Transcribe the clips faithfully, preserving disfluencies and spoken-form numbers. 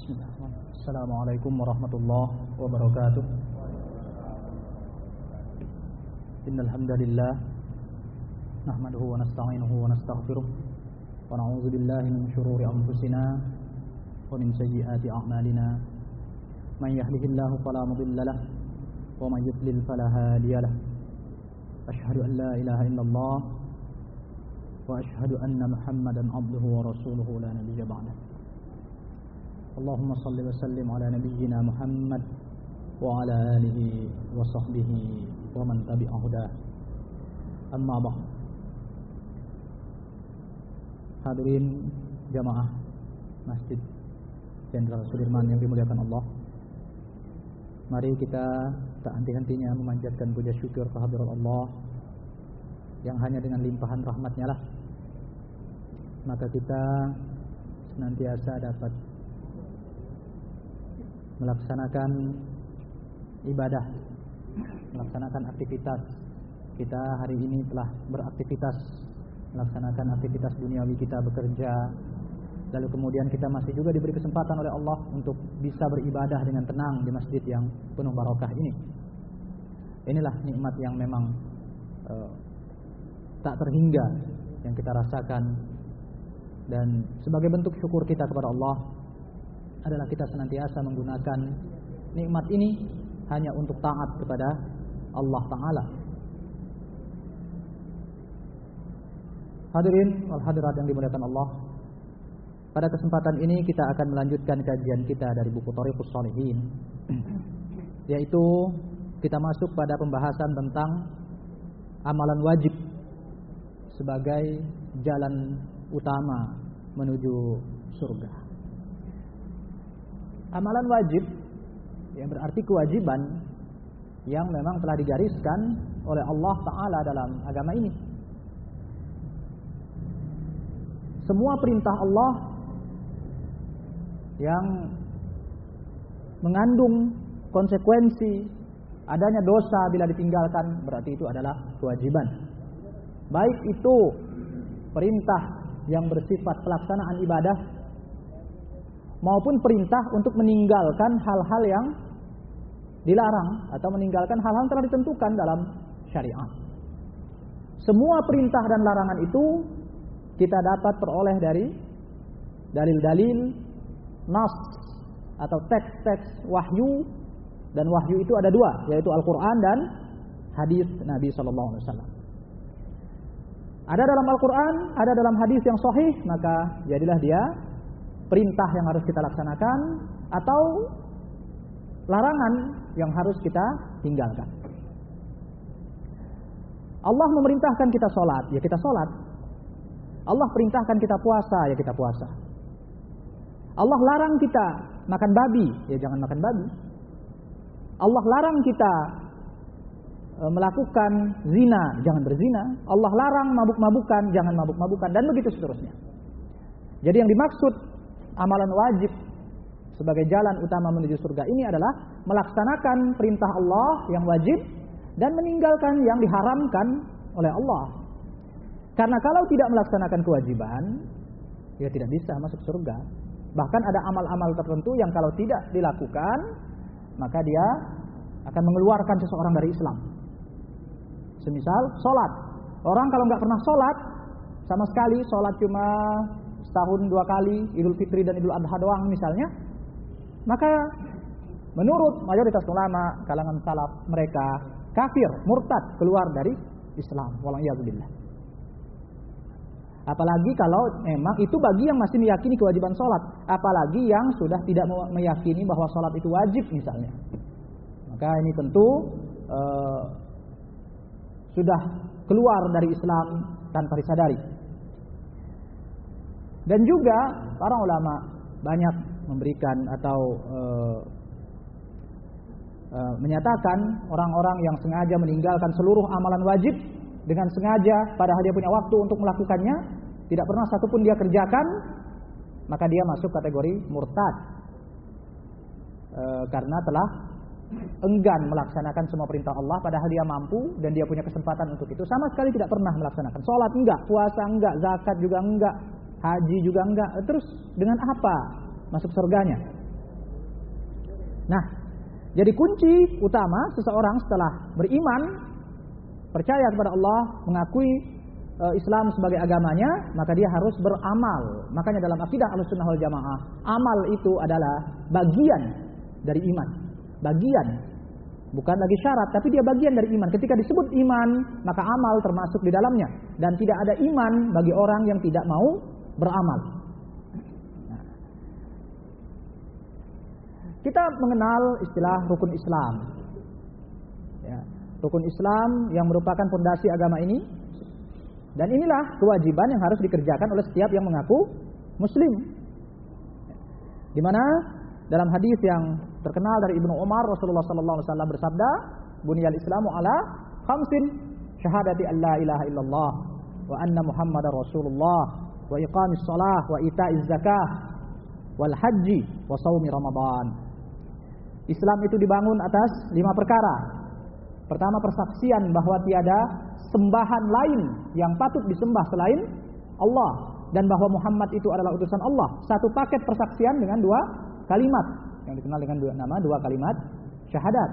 Bismillahirrahmanirrahim. Assalamualaikum warahmatullahi wabarakatuh. Innal hamdalillah nahmaduhu wa nasta'inuhu wa nastaghfiruh wa na'udzu billahi min shururi anfusina wa min sayyiati a'malina. Man yahdihillahu fala mudilla lahu wa man yudlil fala hadiya lahu. Asyhadu an la ilaha illallah wa asyhadu anna Muhammadan abduhu wa rasuluhu la nabiyya ba'dahu. Allahumma salli wa sallim ala nabiyyina Muhammad wa ala alihi wa sahbihi wa man tabi'ahu dah. Amma ba'd. Hadirin jamaah Masjid Jenderal Sudirman yang dimuliakan Allah, mari kita tak henti-hentinya memanjatkan puja syukur kehadirat Allah yang hanya dengan limpahan rahmat-Nya lah maka kita senantiasa dapat melaksanakan ibadah, melaksanakan aktivitas. Kita hari ini telah beraktivitas, melaksanakan aktivitas duniawi kita, bekerja. Lalu kemudian kita masih juga diberi kesempatan oleh Allah untuk bisa beribadah dengan tenang di masjid yang penuh barokah ini. Inilah nikmat yang memang uh, tak terhingga yang kita rasakan. Dan sebagai bentuk syukur kita kepada Allah adalah kita senantiasa menggunakan nikmat ini hanya untuk taat kepada Allah Ta'ala. Hadirin wal hadirat yang dimuliakan Allah, pada kesempatan ini kita akan melanjutkan kajian kita dari buku Thariqus Shalihin, yaitu kita masuk pada pembahasan tentang amalan wajib sebagai jalan utama menuju surga. Amalan wajib yang berarti kewajiban yang memang telah digariskan oleh Allah Ta'ala dalam agama ini. Semua perintah Allah yang mengandung konsekuensi adanya dosa bila ditinggalkan, berarti itu adalah kewajiban. Baik itu perintah yang bersifat pelaksanaan ibadah maupun perintah untuk meninggalkan hal-hal yang dilarang atau meninggalkan hal-hal yang telah ditentukan dalam syariat. Semua perintah dan larangan itu kita dapat peroleh dari dalil-dalil nas atau teks-teks wahyu, dan wahyu itu ada dua, yaitu Al-Quran dan hadis Nabi Sallallahu Alaihi Wasallam. Ada dalam Al-Quran, ada dalam hadis yang sahih, maka jadilah dia perintah yang harus kita laksanakan atau larangan yang harus kita tinggalkan. Allah memerintahkan kita sholat, ya kita sholat. Allah perintahkan kita puasa, ya kita puasa. Allah larang kita makan babi, ya jangan makan babi. Allah larang kita e, melakukan zina, jangan berzina. Allah larang mabuk-mabukan, jangan mabuk-mabukan, dan begitu seterusnya. Jadi yang dimaksud amalan wajib sebagai jalan utama menuju surga ini adalah melaksanakan perintah Allah yang wajib dan meninggalkan yang diharamkan oleh Allah. Karena kalau tidak melaksanakan kewajiban, ya tidak bisa masuk surga. Bahkan ada amal-amal tertentu yang kalau tidak dilakukan, maka dia akan mengeluarkan seseorang dari Islam. Semisal sholat. Orang kalau nggak pernah sholat sama sekali, sholat cuma setahun dua kali, Idul Fitri dan Idul Adha doang misalnya, maka menurut mayoritas ulama kalangan salaf, mereka kafir, murtad, keluar dari Islam. Wala'iyadzubillah. Apalagi kalau memang itu bagi yang masih meyakini kewajiban sholat, apalagi yang sudah tidak meyakini bahwa sholat itu wajib misalnya, maka ini tentu uh, sudah keluar dari Islam tanpa disadari. Dan juga para ulama banyak memberikan atau e, e, menyatakan orang-orang yang sengaja meninggalkan seluruh amalan wajib dengan sengaja padahal dia punya waktu untuk melakukannya, tidak pernah satupun dia kerjakan, maka dia masuk kategori murtad e, karena telah enggan melaksanakan semua perintah Allah padahal dia mampu dan dia punya kesempatan untuk itu, sama sekali tidak pernah melaksanakan. Sholat enggak, puasa enggak, zakat juga enggak, haji juga enggak. Terus dengan apa masuk surganya? Nah, jadi kunci utama seseorang setelah beriman, percaya kepada Allah, mengakui e, Islam sebagai agamanya, maka dia harus beramal. Makanya dalam akidah Ahlussunnah wal Jamaah, amal itu adalah bagian dari iman. Bagian, bukan lagi syarat, tapi dia bagian dari iman. Ketika disebut iman, maka amal termasuk di dalamnya. Dan tidak ada iman bagi orang yang tidak mau beramal. Nah, kita mengenal istilah rukun Islam. Ya, rukun Islam yang merupakan fondasi agama ini. Dan inilah kewajiban yang harus dikerjakan oleh setiap yang mengaku Muslim. Di mana dalam hadis yang terkenal dari Ibnu Umar, Rasulullah sallallahu alaihi wasallam bersabda, "Buniyal Islamu ala khamsin, syahadati an la ilaha illallah wa anna Muhammadar Rasulullah wa iqamis shalah wa ita'iz zakah wal haji wa shaumi Ramadan." Islam itu dibangun atas lima perkara. Pertama, persaksian bahwa tiada sembahan lain yang patut disembah selain Allah dan bahwa Muhammad itu adalah utusan Allah. Satu paket persaksian dengan dua kalimat yang dikenal dengan dua nama, dua kalimat syahadat.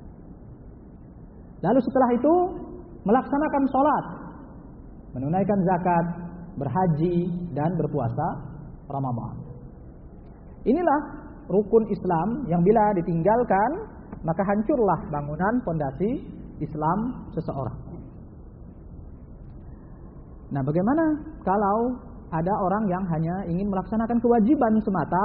Lalu setelah itu melaksanakan sholat, menunaikan zakat, berhaji dan berpuasa Ramadan. Inilah rukun Islam yang bila ditinggalkan maka hancurlah bangunan fondasi Islam seseorang. Nah, bagaimana kalau ada orang yang hanya ingin melaksanakan kewajiban semata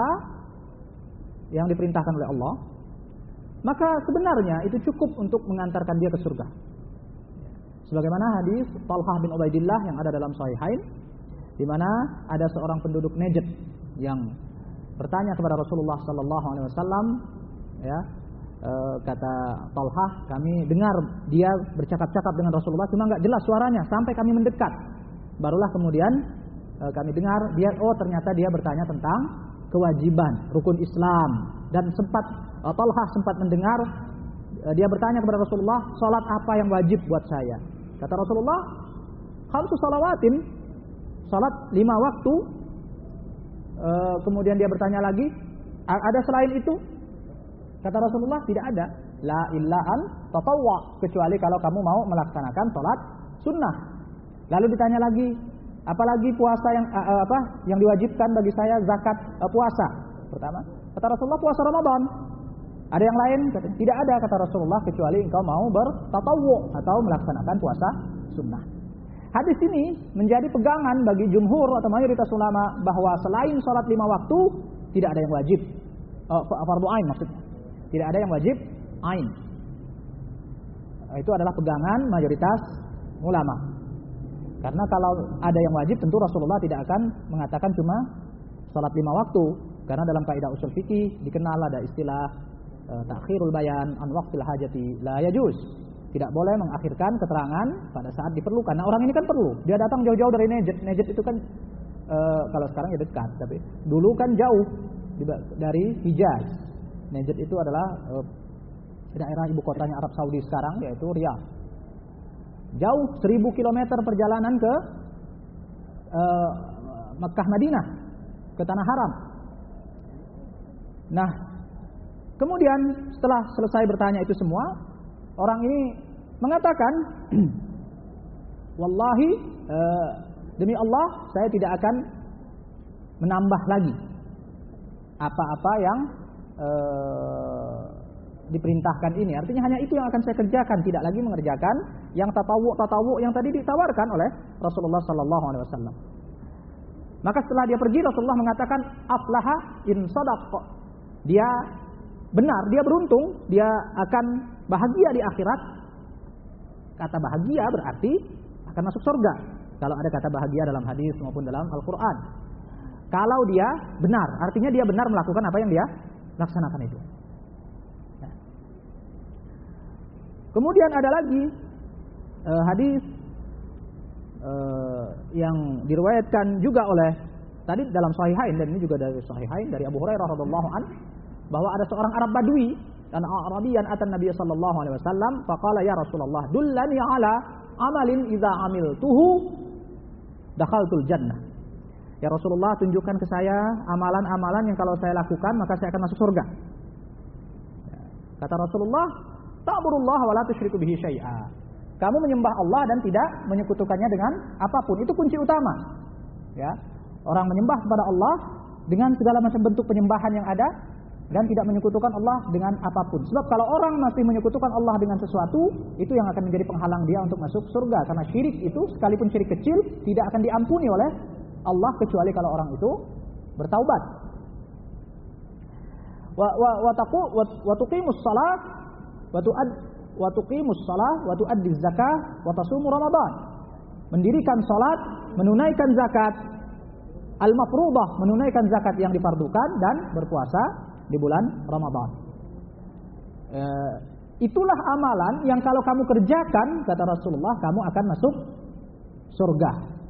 yang diperintahkan oleh Allah? Maka sebenarnya itu cukup untuk mengantarkan dia ke surga. Sebagaimana hadis Talhah bin Ubaidillah yang ada dalam Sahihain, di mana ada seorang penduduk Najd yang bertanya kepada Rasulullah sallallahu alaihi wasallam, ya, e, kata Talhah, kami dengar dia bercakap-cakap dengan Rasulullah, cuma enggak jelas suaranya sampai kami mendekat. Barulah kemudian e, kami dengar dia, oh ternyata dia bertanya tentang kewajiban rukun Islam, dan sempat e, Talhah sempat mendengar e, dia bertanya kepada Rasulullah, salat apa yang wajib buat saya? Kata Rasulullah, khamsu salawatin, salat lima waktu. E, kemudian dia bertanya lagi, ada selain itu? Kata Rasulullah, tidak ada. La illa an tatawwa, kecuali kalau kamu mau melaksanakan salat sunnah. Lalu ditanya lagi, apalagi puasa yang uh, apa yang diwajibkan bagi saya, zakat, uh, puasa. Pertama, kata Rasulullah, puasa Ramadan. Ada yang lain? Kata, tidak ada, kata Rasulullah, kecuali engkau mau bertatawwu atau melaksanakan puasa sunnah. Hadis ini menjadi pegangan bagi jumhur atau mayoritas ulama bahwa selain sholat lima waktu tidak ada yang wajib. Uh, fardu ain maksudnya. Tidak ada yang wajib ain. Uh, itu adalah pegangan mayoritas ulama. Karena kalau ada yang wajib tentu Rasulullah tidak akan mengatakan cuma salat lima waktu. Karena dalam kaidah usul fikih dikenal ada istilah e, takhirul bayan an waqtil hajati la yajuz. Tidak boleh mengakhirkan keterangan pada saat diperlukan. Nah, orang ini kan perlu. Dia datang jauh-jauh dari Najd. Najd itu kan e, kalau sekarang ya dekat, tapi dulu kan jauh dari Hijaz. Najd itu adalah e, daerah ibu kotanya Arab Saudi sekarang, yaitu Riyadh. Jauh seribu kilometer perjalanan ke uh, Mekah Madinah, ke Tanah Haram. Nah, kemudian setelah selesai bertanya itu semua, orang ini mengatakan, wallahi uh, demi Allah saya tidak akan menambah lagi apa-apa yang uh, diperintahkan ini. Artinya hanya itu yang akan saya kerjakan, tidak lagi mengerjakan yang tatawu-tatawu yang tadi ditawarkan oleh Rasulullah sallallahu alaihi wasallam. Maka setelah dia pergi, Rasulullah mengatakan, aflaha in shadaq. Dia benar, dia beruntung, dia akan bahagia di akhirat. Kata bahagia berarti akan masuk surga. Kalau ada kata bahagia dalam hadis maupun dalam Al-Qur'an. Kalau dia benar, artinya dia benar melakukan apa yang dia laksanakan itu. Kemudian ada lagi uh, hadis uh, yang diriwayatkan juga oleh tadi dalam Sahihain, dan ini juga dari Sahihain dari Abu Hurairah radhiyallahu an, bahwa ada seorang Arab Badui dan Arabian atan Nabi sallallahu alaihi wasallam, faqala ya Rasulullah, dullani ala amalin idza amiltuhu dakhaltul jannah. Ya Rasulullah, tunjukkan ke saya amalan-amalan yang kalau saya lakukan maka saya akan masuk surga. Kata Rasulullah, ta'budullaha wa la tusyriku bihi syai'a. Kamu menyembah Allah dan tidak menyekutukannya dengan apapun. Itu kunci utama. Ya. Orang menyembah kepada Allah dengan segala macam bentuk penyembahan yang ada dan tidak menyekutukan Allah dengan apapun. Sebab kalau orang masih menyekutukan Allah dengan sesuatu, itu yang akan menjadi penghalang dia untuk masuk surga. Karena syirik itu, sekalipun syirik kecil, tidak akan diampuni oleh Allah kecuali kalau orang itu bertaubat. Wa wa wa taqu wa tuqimus shalah wa tu'ad wa tuqimus shalah wa tu'addiz zakah wa tasumu ramadan. Mendirikan salat, menunaikan zakat al-mafruḍah, menunaikan zakat yang difardukan dan berpuasa di bulan Ramadan. E, itulah amalan yang kalau kamu kerjakan, kata Rasulullah, kamu akan masuk surga.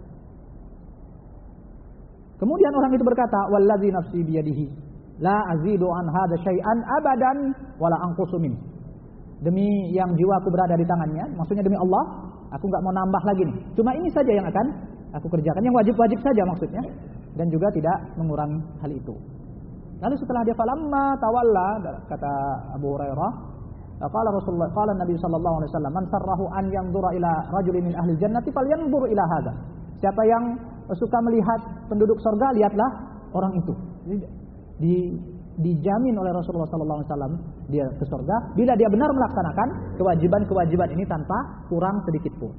Kemudian orang itu berkata, wallazi nafsi biyadihi la azidu an hadza syai'an abadan wala anqusu min. Demi yang jiwaku berada di tangannya, maksudnya demi Allah, aku enggak mau nambah lagi nih. Cuma ini saja yang akan aku kerjakan, yang wajib-wajib saja maksudnya, dan juga tidak mengurangi hal itu. Lalu setelah dia falamma tawalla, kata Abu Hurairah, qala Rasulullah, qala Nabi sallallahu alaihi wasallam, man sarrahu an yanzura ila rajulin min ahli jannati falyanzur ila hadza. Siapa yang suka melihat penduduk surga, lihatlah orang itu. Di dijamin oleh Rasulullah sallallahu alaihi wasallam dia ke surga bila dia benar melaksanakan kewajiban-kewajiban ini tanpa kurang sedikit pun.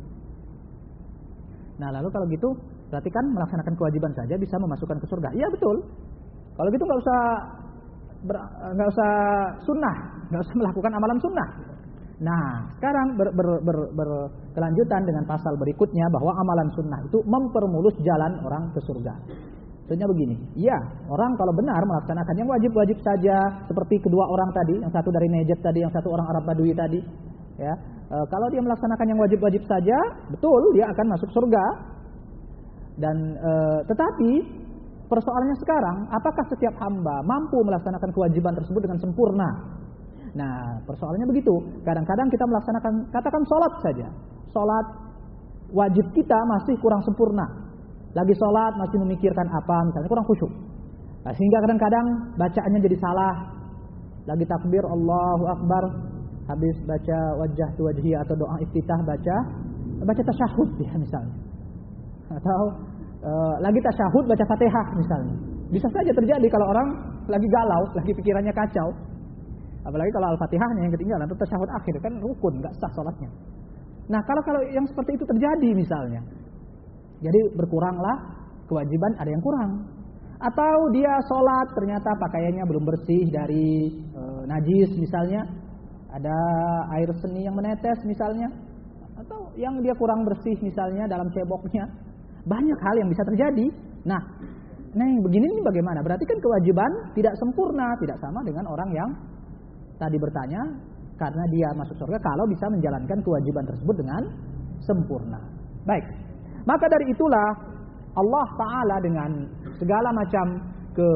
Nah, lalu kalau gitu berarti kan melaksanakan kewajiban saja bisa memasukkan ke surga. Iya betul. Kalau gitu nggak usah nggak usah sunnah, nggak usah melakukan amalan sunnah. Nah, sekarang ber, ber, ber, berkelanjutan dengan pasal berikutnya bahwa amalan sunnah itu mempermulus jalan orang ke surga. Maksudnya begini, iya orang kalau benar melaksanakan yang wajib-wajib saja seperti kedua orang tadi, yang satu dari Najd tadi, yang satu orang Arab Badui tadi, ya e, kalau dia melaksanakan yang wajib-wajib saja, betul dia akan masuk surga. Dan e, tetapi persoalannya sekarang, apakah setiap hamba mampu melaksanakan kewajiban tersebut dengan sempurna? Nah, persoalannya begitu. Kadang-kadang kita melaksanakan, katakan sholat saja. Sholat wajib kita masih kurang sempurna. Lagi sholat masih memikirkan apa, misalnya kurang khusyuk. Nah, sehingga kadang-kadang bacaannya jadi salah. Lagi takbir Allahu Akbar, habis baca wajah tu wajhi atau doa iftitah baca baca tasyahud ya misalnya. Atau Uh, lagi tasyahud baca Fatihah misalnya. Bisa saja terjadi kalau orang lagi galau, lagi pikirannya kacau. Apalagi kalau Al-Fatihahnya yang ketinggalan atau tasyahud akhir, kan rukun, enggak sah salatnya. Nah, kalau kalau yang seperti itu terjadi misalnya. Jadi berkuranglah kewajiban, ada yang kurang. Atau dia sholat ternyata pakaiannya belum bersih dari uh, najis misalnya. Ada air seni yang menetes misalnya. Atau yang dia kurang bersih misalnya dalam ceboknya. Banyak hal yang bisa terjadi. Nah, nah yang begini ini bagaimana? Berarti kan kewajiban tidak sempurna, tidak sama dengan orang yang tadi bertanya karena dia masuk surga kalau bisa menjalankan kewajiban tersebut dengan sempurna. Baik. Maka dari itulah Allah Ta'ala dengan segala macam ke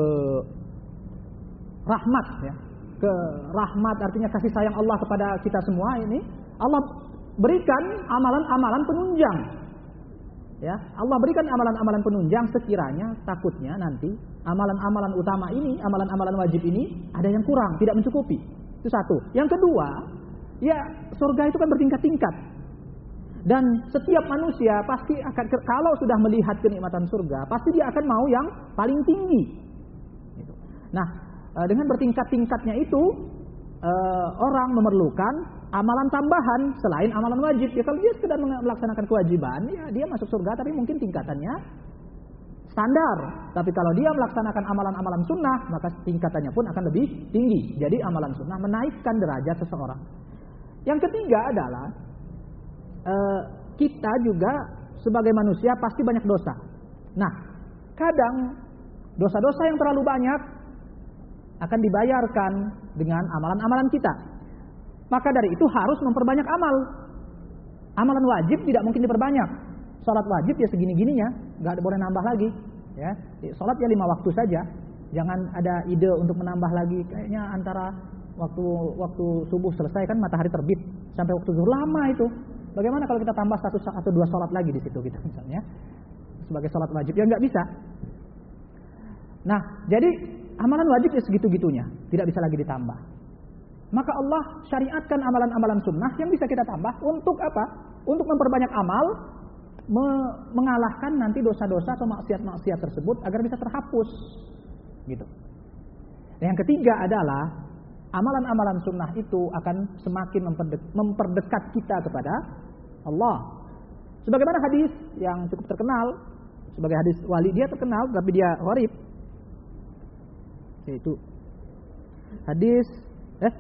rahmat ya. Ke rahmat artinya kasih sayang Allah kepada kita semua ini, Allah berikan amalan-amalan penunjang. Ya, Allah berikan amalan-amalan penunjang sekiranya takutnya nanti amalan-amalan utama ini, amalan-amalan wajib ini ada yang kurang, tidak mencukupi. Itu satu. Yang kedua, ya surga itu kan bertingkat-tingkat. Dan setiap manusia pasti akan, kalau sudah melihat kenikmatan surga, pasti dia akan mau yang paling tinggi. Nah, dengan bertingkat-tingkatnya itu, orang memerlukan amalan tambahan selain amalan wajib. Ya kalau dia sekedar melaksanakan kewajiban, ya dia masuk surga tapi mungkin tingkatannya standar. Tapi kalau dia melaksanakan amalan-amalan sunnah, maka tingkatannya pun akan lebih tinggi. Jadi amalan sunnah menaikkan derajat seseorang. Yang ketiga adalah eh, kita juga sebagai manusia pasti banyak dosa. Nah, kadang dosa-dosa yang terlalu banyak akan dibayarkan dengan amalan-amalan kita. Maka dari itu harus memperbanyak amal. Amalan wajib tidak mungkin diperbanyak. Salat wajib ya segini-gininya, nggak boleh nambah lagi. Ya, salat ya lima waktu saja. Jangan ada ide untuk menambah lagi. Kayaknya antara waktu waktu subuh selesai kan matahari terbit sampai waktu zuhur lama itu. Bagaimana kalau kita tambah satu atau dua salat lagi di situ gitu misalnya sebagai salat wajib? Ya nggak bisa. Nah, jadi amalan wajib ya segitu-gitunya, tidak bisa lagi ditambah. maka Allah syariatkan amalan-amalan sunnah yang bisa kita tambah untuk apa? Untuk memperbanyak amal, me- mengalahkan nanti dosa-dosa atau maksiat-maksiat tersebut agar bisa terhapus. Gitu. Dan yang ketiga adalah amalan-amalan sunnah itu akan semakin memperdek- memperdekat kita kepada Allah. Sebagaimana hadis yang cukup terkenal, sebagai hadis wali, dia terkenal tapi dia gharib, yaitu hadis eh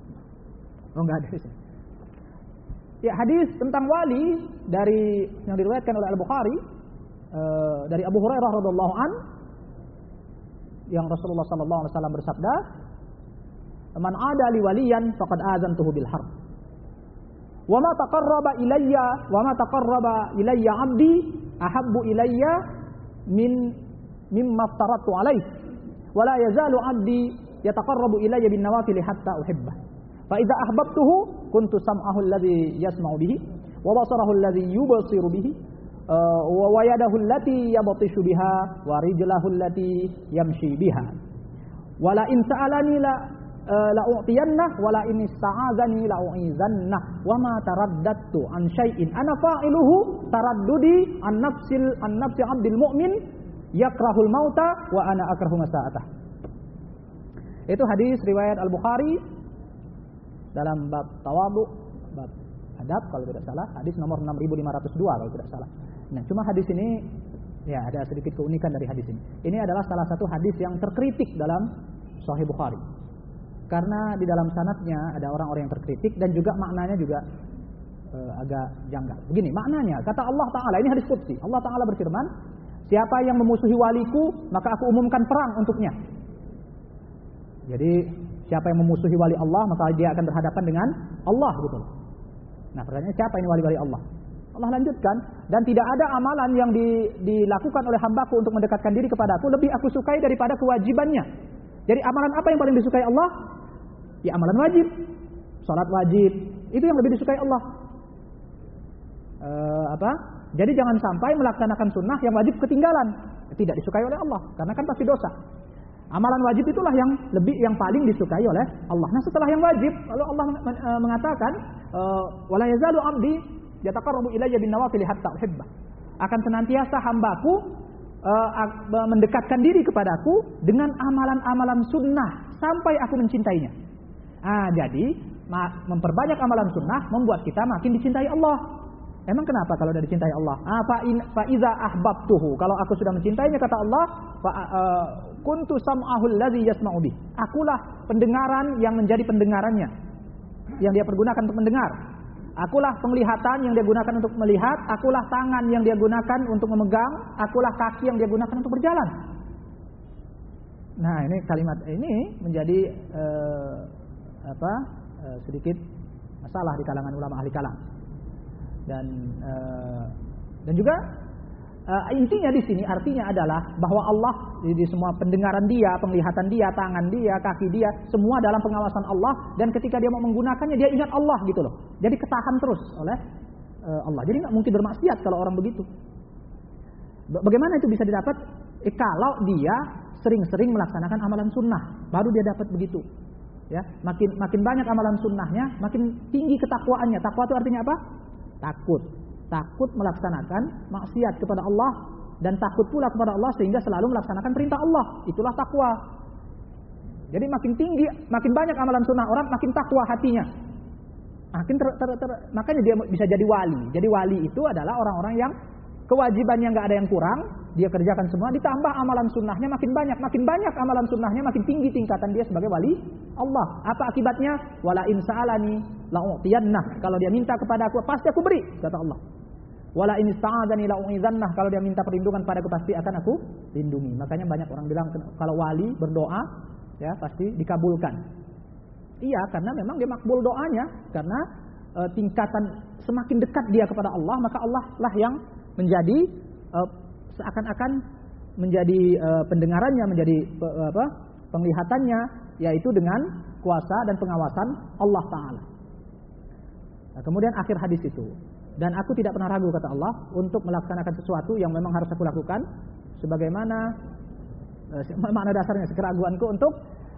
oh enggak ada di sini. Ya, hadis tentang wali dari yang diriwayatkan oleh Al-Bukhari uh, dari Abu Hurairah radhiyallahu an, yang Rasulullah sallallahu alaihi wasallam bersabda, "Man 'ada li waliyan faqad azantuhu bil harb. Wa ma taqarraba ilayya wa ma taqarraba ilayya 'abdi ahabbu ilayya min mimma aftaratu alaihi. Wa la yazalu 'abdi yataqarrabu ilayya bin nawafil hatta uhibbah. Fa idza ahbabtuhu kuntu sam'ahu alladhi yasma'u bihi wa basarahu alladhi yubsiru bihi wa yadahu allati yabtishu biha wa rijlahu allati yamshi biha. Wa la in sa'alani la la u'tiyannah wa la in ista'azani la u'izannah wa ma taraddadtu an syai'in ana fa'iluhu taraddudi an nafsil an nafsi 'abdil mu'min yakrahul mauta wa ana akrahu masa'atah." Itu hadis riwayat Al-Bukhari dalam bab tawadhu, bab adab kalau tidak salah, hadis nomor enam ribu lima ratus dua kalau tidak salah. Nah, cuma hadis ini ya ada sedikit keunikan dari hadis ini. Ini adalah salah satu hadis yang terkritik dalam Sahih Bukhari. Karena di dalam sanadnya ada orang-orang yang terkritik dan juga maknanya juga uh, agak janggal. Begini maknanya, kata Allah Ta'ala, ini hadis qudsi. Allah Ta'ala berfirman, "Siapa yang memusuhi waliku, maka aku umumkan perang untuknya." Jadi siapa yang memusuhi wali Allah, maka dia akan berhadapan dengan Allah, gitu. Nah, pertanyaannya siapa ini wali-wali Allah? Allah lanjutkan, "Dan tidak ada amalan yang di, dilakukan oleh hambaku untuk mendekatkan diri kepadaku lebih aku sukai daripada kewajibannya." Jadi amalan apa yang paling disukai Allah? Ya amalan wajib. Salat wajib, itu yang lebih disukai Allah. E, apa? Jadi jangan sampai melaksanakan sunnah yang wajib ketinggalan. Tidak disukai oleh Allah, karena kan pasti dosa. Amalan wajib itulah yang lebih yang paling disukai oleh Allah. Nah, setelah yang wajib, lalu Allah mengatakan, "Wala yazalu 'abdi yataqarrabu ilayya bin nawafil hatta uhibbah." Akan senantiasa hambaku uh, mendekatkan diri kepadaku dengan amalan-amalan sunnah sampai aku mencintainya. Ah, jadi memperbanyak amalan sunnah membuat kita makin dicintai Allah. Emang kenapa kalau sudah dicintai Allah? Ah, fa in fa iza ahbabtuhu. Kalau aku sudah mencintainya, kata Allah, fa uh, kuntu sam'ahu alladhi yasma'u bih. Akulah pendengaran yang menjadi pendengarannya, yang dia pergunakan untuk mendengar. Akulah penglihatan yang dia gunakan untuk melihat. Akulah tangan yang dia gunakan untuk memegang. Akulah kaki yang dia gunakan untuk berjalan. Nah, ini kalimat ini menjadi uh, apa? Uh, sedikit masalah di kalangan ulama ahli kalam. Dan uh, dan juga uh, intinya di sini artinya adalah bahwa Allah di, di semua pendengaran dia, penglihatan dia, tangan dia, kaki dia, semua dalam pengawasan Allah, dan ketika dia mau menggunakannya dia ingat Allah gitu loh. Jadi ketahan terus oleh uh, Allah. Jadi nggak mungkin bermaksiat kalau orang begitu. Bagaimana itu bisa didapat? Eh, kalau dia sering-sering melaksanakan amalan sunnah, baru dia dapat begitu. Ya, makin makin banyak amalan sunnahnya, makin tinggi ketakwaannya. Takwa itu artinya apa? Takut, takut melaksanakan maksiat kepada Allah dan takut pula kepada Allah sehingga selalu melaksanakan perintah Allah. Itulah takwa. Jadi makin tinggi, makin banyak amalan sunnah orang, makin takwa hatinya. Makin ter, ter, ter, makanya dia bisa jadi wali. Jadi wali itu adalah orang-orang yang kewajibannya nggak ada yang kurang, dia kerjakan semua, ditambah amalan sunnahnya makin banyak, makin banyak amalan sunnahnya, makin tinggi tingkatan dia sebagai wali Allah. Apa akibatnya? Wala in sa'alani la u'tiyannah. Kalau dia minta kepada aku, pasti aku beri, kata Allah. Wala in ista'adzani la u'izannah. Kalau dia minta perlindungan padaku, pasti akan aku lindungi. Makanya banyak orang bilang kalau wali berdoa, ya pasti dikabulkan. Iya, karena memang dia makbul doanya, karena e, tingkatan semakin dekat dia kepada Allah, maka Allah lah yang menjadi uh, seakan-akan menjadi uh, pendengarannya, menjadi uh, apa, penglihatannya, yaitu dengan kuasa dan pengawasan Allah Ta'ala. Nah, kemudian akhir hadis itu, dan aku tidak pernah ragu, kata Allah, untuk melaksanakan sesuatu yang memang harus aku lakukan, sebagaimana uh, makna dasarnya keraguanku untuk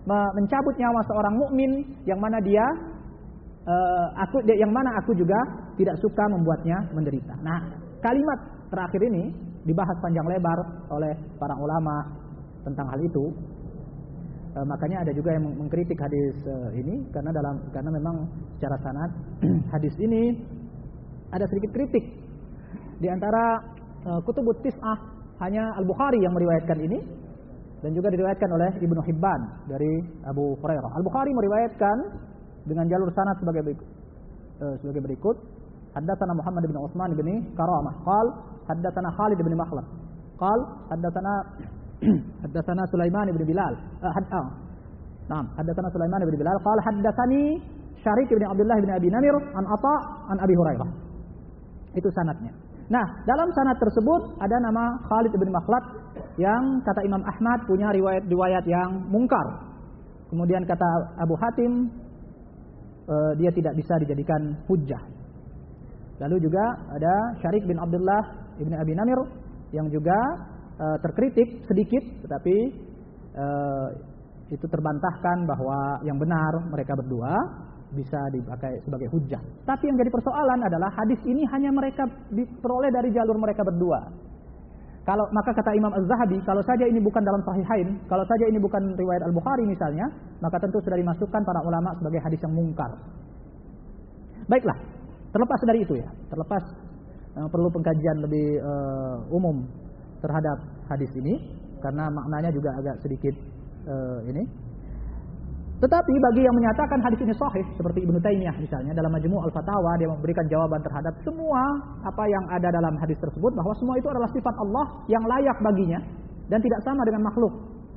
mencabut nyawa seorang mukmin yang mana dia uh, aku yang mana aku juga tidak suka membuatnya menderita. Nah, kalimat terakhir ini dibahas panjang lebar oleh para ulama tentang hal itu. E, makanya ada juga yang mengkritik hadis e, ini karena dalam karena memang secara sanad hadis ini ada sedikit kritik. Di antara e, kutubut tis'ah hanya Al-Bukhari yang meriwayatkan ini dan juga diriwayatkan oleh Ibnu Hibban dari Abu Hurairah. Al-Bukhari meriwayatkan dengan jalur sanad sebagai berikut. E, sebagai berikut, haddatsana Muhammad bin Utsman bin Karamah, qal haddatsana Khalid bin Makhlad, qal haddatsana haddatsana Sulaiman bin Bilal, uh, had, uh, Naam, haddatsana Sulaiman bin Bilal, qala haddatsani Syarik bin Abdullah bin Abi Namir an Atha an Abi Hurairah. Itu sanadnya. Nah, dalam sanad tersebut ada nama Khalid bin Makhlad yang kata Imam Ahmad punya riwayat-riwayat yang mungkar. Kemudian kata Abu Hatim uh, dia tidak bisa dijadikan hujjah. Lalu juga ada Syarik bin Abdullah bin Abi Namir yang juga uh, terkritik sedikit, tetapi uh, itu terbantahkan bahwa yang benar mereka berdua bisa dipakai sebagai hujjah. Tapi yang jadi persoalan adalah hadis ini hanya mereka diperoleh dari jalur mereka berdua. Kalau maka kata Imam Az-Zahabi, kalau saja ini bukan dalam Sahihain, kalau saja ini bukan riwayat Al-Bukhari misalnya, maka tentu sudah dimasukkan para ulama sebagai hadis yang mungkar. Baiklah, terlepas dari itu ya, terlepas uh, perlu pengkajian lebih uh, umum terhadap hadis ini karena maknanya juga agak sedikit uh, ini. Tetapi bagi yang menyatakan hadis ini sahih seperti Ibnu Taimiyah misalnya dalam Majmu' Al-Fatawa, dia memberikan jawaban terhadap semua apa yang ada dalam hadis tersebut, bahwa semua itu adalah sifat Allah yang layak baginya dan tidak sama dengan makhluk.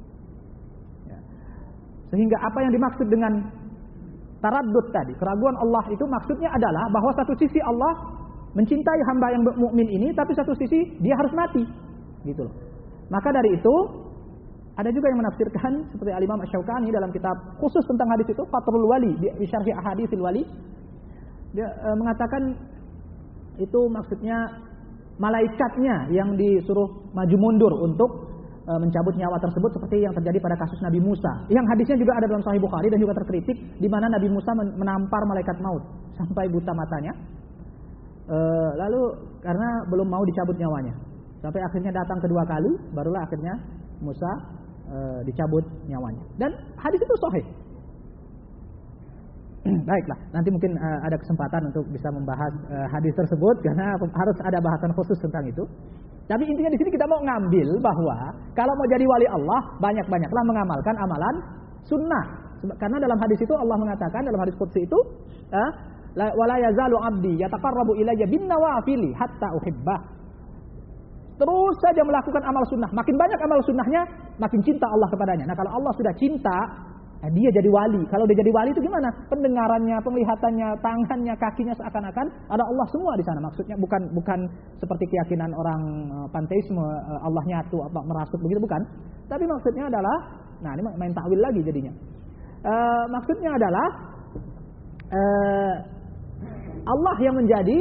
Ya. Sehingga apa yang dimaksud dengan taraddud tadi, keraguan Allah itu maksudnya adalah bahwa satu sisi Allah mencintai hamba yang mukmin ini, tapi satu sisi dia harus mati, gitu loh. Maka dari itu ada juga yang menafsirkan seperti Al-Imam Asy-Syaukani dalam kitab khusus tentang hadis itu, Fathul Wali di Syarh Ahaditsil Wali, dia e, mengatakan itu maksudnya malaikatnya yang disuruh maju mundur untuk e, mencabut nyawa tersebut seperti yang terjadi pada kasus Nabi Musa. Yang hadisnya juga ada dalam Sahih Bukhari dan juga terkritik di mana Nabi Musa menampar malaikat maut sampai buta matanya. E, lalu karena belum mau dicabut nyawanya. Sampai akhirnya datang kedua kali, barulah akhirnya Musa e, dicabut nyawanya. Dan hadis itu sahih. Baiklah, nanti mungkin e, ada kesempatan untuk bisa membahas e, hadis tersebut karena harus ada bahasan khusus tentang itu. Tapi intinya di sini kita mau ngambil bahwa kalau mau jadi wali Allah, banyak-banyaklah mengamalkan amalan sunnah. Karena dalam hadis itu Allah mengatakan, dalam hadis qudsi itu, eh, wala yazalu abdi yataqarrabu ilayya bin nawafili hatta uhibbah. Terus saja melakukan amal sunnah. Makin banyak amal sunnahnya, makin cinta Allah kepadanya. Nah, kalau Allah sudah cinta, nah dia jadi wali. Kalau dia jadi wali itu gimana? Pendengarannya, penglihatannya, tangannya, kakinya seakan-akan ada Allah semua di sana. Maksudnya bukan bukan seperti keyakinan orang uh, panteisme, uh, Allah nyatu, apa merasuk begitu, bukan. Tapi maksudnya adalah, nah ini main takwil lagi jadinya. Uh, maksudnya adalah uh, Allah yang menjadi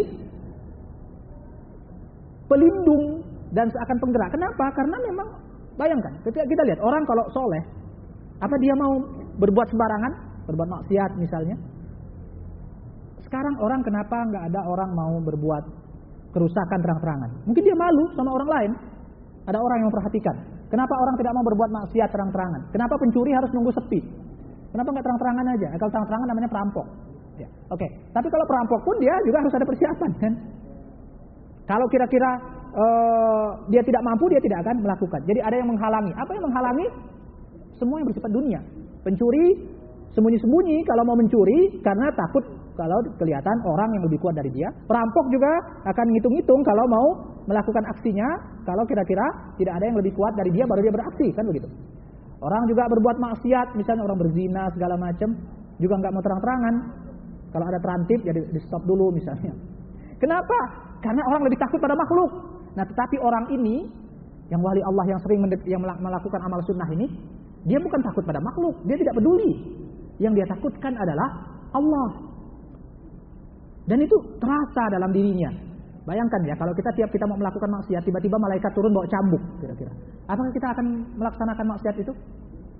pelindung dan seakan penggerak. Kenapa? Karena memang bayangkan, ketika kita lihat orang kalau soleh, apa dia mau berbuat sembarangan, berbuat maksiat misalnya? Sekarang orang kenapa nggak ada orang mau berbuat kerusakan terang-terangan? Mungkin dia malu sama orang lain. Ada orang yang memperhatikan. Kenapa orang tidak mau berbuat maksiat terang-terangan? Kenapa pencuri harus nunggu sepi? Kenapa nggak terang-terangan aja? Nah, kalau terang-terangan namanya perampok. Ya, oke. Okay. Tapi kalau perampok pun dia juga harus ada persiapan, kan? Kalau kira-kira uh, dia tidak mampu, dia tidak akan melakukan. Jadi ada yang menghalangi. Apa yang menghalangi? Semua yang bersifat dunia. Pencuri sembunyi-sembunyi kalau mau mencuri karena takut kalau kelihatan orang yang lebih kuat dari dia. Perampok juga akan ngitung-ngitung kalau mau melakukan aksinya, kalau kira-kira tidak ada yang lebih kuat dari dia baru dia beraksi, kan begitu. Orang juga berbuat maksiat, misalnya orang berzina segala macam, juga nggak mau terang-terangan. Kalau ada terantip ya di stop dulu misalnya. Kenapa? Karena orang lebih takut pada makhluk. Nah, tetapi orang ini yang wali Allah yang sering yang melakukan amal sunnah ini, dia bukan takut pada makhluk, dia tidak peduli. Yang dia takutkan adalah Allah. Dan itu terasa dalam dirinya. Bayangkan ya, kalau kita tiap kita mau melakukan maksiat, tiba-tiba malaikat turun bawa cambuk, kira-kira. Apakah kita akan melaksanakan maksiat itu?